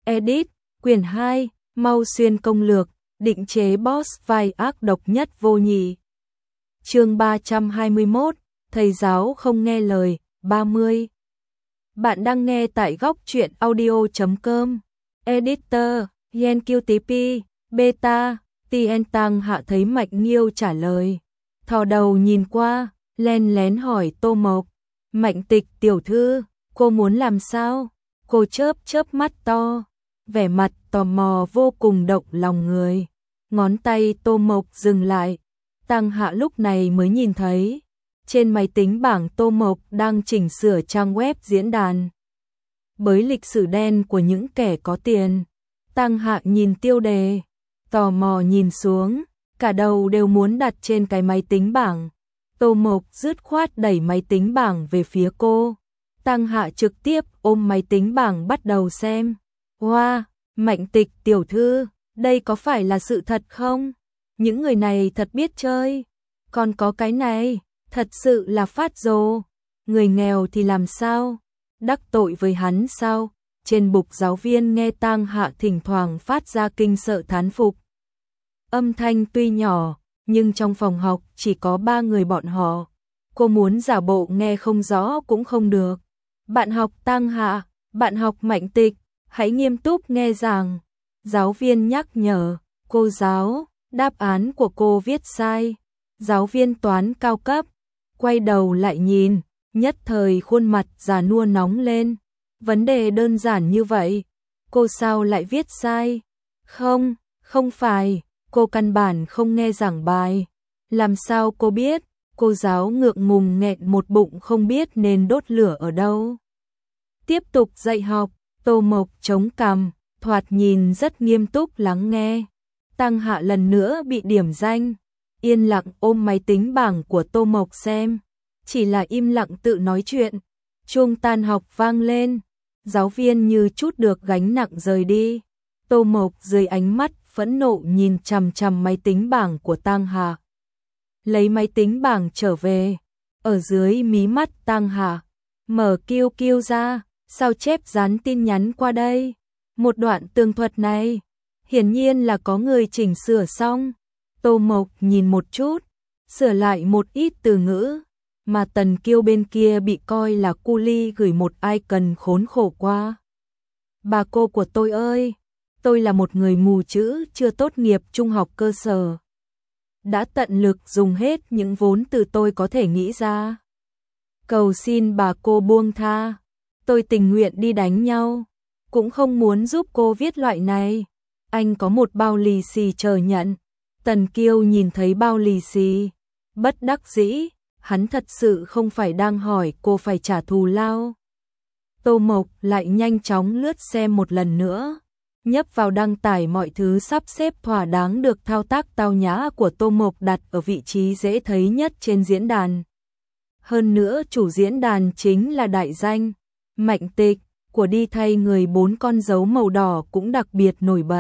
Edit, quyển 2, Mau Xuyên công lược, định chế boss vai ác độc nhất vô nhị. Chương 321, thầy giáo không nghe lời, 30. Bạn đang nghe tại góc truyện audio.com. Editor, Yen QTP, Beta, Tien Tăng Hạ thấy Mạnh Nghiêu trả lời. Thò đầu nhìn qua, len lén hỏi Tô Mộc. Mạnh Tịch tiểu thư, cô muốn làm sao? Cô chớp chớp mắt to, vẻ mặt tò mò vô cùng động lòng người. Ngón tay Tô Mộc dừng lại. Tăng Hạ lúc này mới nhìn thấy. Trên máy tính bảng Tô Mộc đang chỉnh sửa trang web diễn đàn. Bới lịch sử đen của những kẻ có tiền. Tăng Hạ nhìn tiêu đề, tò mò nhìn xuống, cả đầu đều muốn đặt trên cái máy tính bảng. Tô Mộc dứt khoát đẩy máy tính bảng về phía cô. Tăng Hạ trực tiếp ôm máy tính bảng bắt đầu xem. Wow, Mạnh Tịch tiểu thư, đây có phải là sự thật không? Những người này thật biết chơi. Còn có cái này, thật sự là phát rồ. Người nghèo thì làm sao? Đắc tội với hắn sao? Trên bục giáo viên nghe Tăng Hạ thỉnh thoảng phát ra kinh sợ thán phục. Âm thanh tuy nhỏ, nhưng trong phòng học chỉ có 3 người bọn họ. Cô muốn giả bộ nghe không rõ cũng không được. Bạn học Tăng Hạ, bạn học Mạnh Tịch, hãy nghiêm túc nghe giảng. Giáo viên nhắc nhở, cô giáo, đáp án của cô viết sai. Giáo viên toán cao cấp, quay đầu lại nhìn, nhất thời khuôn mặt già nua nóng lên. Vấn đề đơn giản như vậy, cô sao lại viết sai? Không, không phải, cô căn bản không nghe giảng bài. Làm sao cô biết? Cô giáo ngượng ngùng nghẹn một bụng không biết nên đốt lửa ở đâu. Tiếp tục dạy học, Tô Mộc chống cằm, thoạt nhìn rất nghiêm túc lắng nghe. Tăng Hạ lần nữa bị điểm danh, yên lặng ôm máy tính bảng của Tô Mộc xem, chỉ là im lặng tự nói chuyện. Chuông tan học vang lên, giáo viên như chút được gánh nặng rời đi. Tô Mộc dưới ánh mắt phẫn nộ nhìn chằm chằm máy tính bảng của Tăng Hạ. Lấy máy tính bảng trở về, ở dưới mí mắt Tăng Hạ, mở QQ ra, sao chép dán tin nhắn qua đây. Một đoạn tường thuật này, hiển nhiên là có người chỉnh sửa xong. Tô Mộc nhìn một chút, sửa lại một ít từ ngữ, mà Tần Kiêu bên kia bị coi là cu li gửi một icon khốn khổ qua. Bà cô của tôi ơi, tôi là một người mù chữ chưa tốt nghiệp trung học cơ sở. Đã tận lực dùng hết những vốn từ tôi có thể nghĩ ra. Cầu xin bà cô buông tha, tôi tình nguyện đi đánh nhau, cũng không muốn giúp cô viết loại này. Anh có một bao lì xì chờ nhận. Tần Kiêu nhìn thấy bao lì xì, bất đắc dĩ, hắn thật sự không phải đang hỏi cô phải trả thù lao. Tô Mộc lại nhanh chóng lướt xem một lần nữa, nhấp vào đăng tải mọi thứ sắp xếp thỏa đáng được thao tác tao nhã của Tô Mộc đặt ở vị trí dễ thấy nhất trên diễn đàn. Hơn nữa chủ diễn đàn chính là đại danh Mạnh Tịch của đi thay người 4 con dấu màu đỏ cũng đặc biệt nổi bật.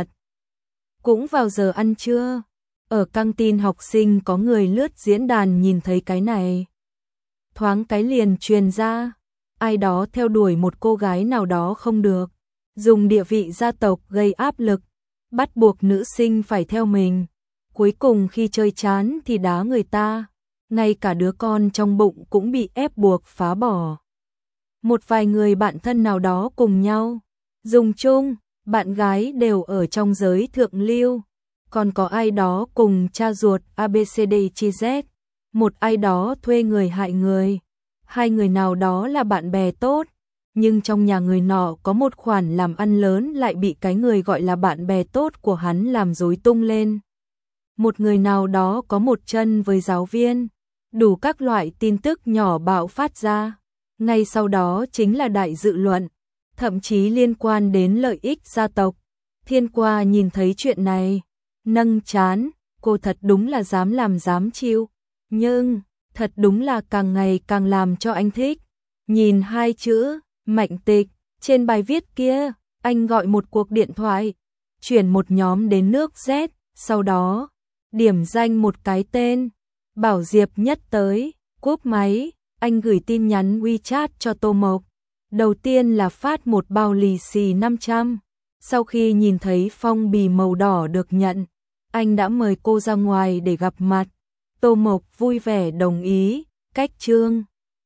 Cũng vào giờ ăn trưa, ở căng tin học sinh có người lướt diễn đàn nhìn thấy cái này. Thoáng cái liền truyền ra, ai đó theo đuổi một cô gái nào đó không được, dùng địa vị gia tộc gây áp lực, bắt buộc nữ sinh phải theo mình. Cuối cùng khi chơi chán thì đá người ta, ngay cả đứa con trong bụng cũng bị ép buộc phá bỏ. Một vài người bạn thân nào đó cùng nhau dùng chung, bạn gái đều ở trong giới thượng lưu. Còn có ai đó cùng cha ruột ABCDZ, một ai đó thuê người hại người. Hai người nào đó là bạn bè tốt, nhưng trong nhà người nọ có một khoản làm ăn lớn lại bị cái người gọi là bạn bè tốt của hắn làm rối tung lên. Một người nào đó có một chân với giáo viên, đủ các loại tin tức nhỏ bạo phát ra. Ngay sau đó chính là đại dự luận, thậm chí liên quan đến lợi ích gia tộc. Thiên Qua nhìn thấy chuyện này, nâng trán, cô thật đúng là dám làm dám chịu, nhưng thật đúng là càng ngày càng làm cho anh thích. Nhìn hai chữ Mạnh Tịch trên bài viết kia, anh gọi một cuộc điện thoại, chuyển một nhóm đến nước Z, sau đó điểm danh một cái tên, bảo Diệp Nhất tới. Cúp máy, anh gửi tin nhắn WeChat cho Tô Mộc. Đầu tiên là phát một bao lì xì 500, Sau khi nhìn thấy phong bì màu đỏ được nhận, anh đã mời cô ra ngoài để gặp mặt. Tô Mộc vui vẻ đồng ý, cách chương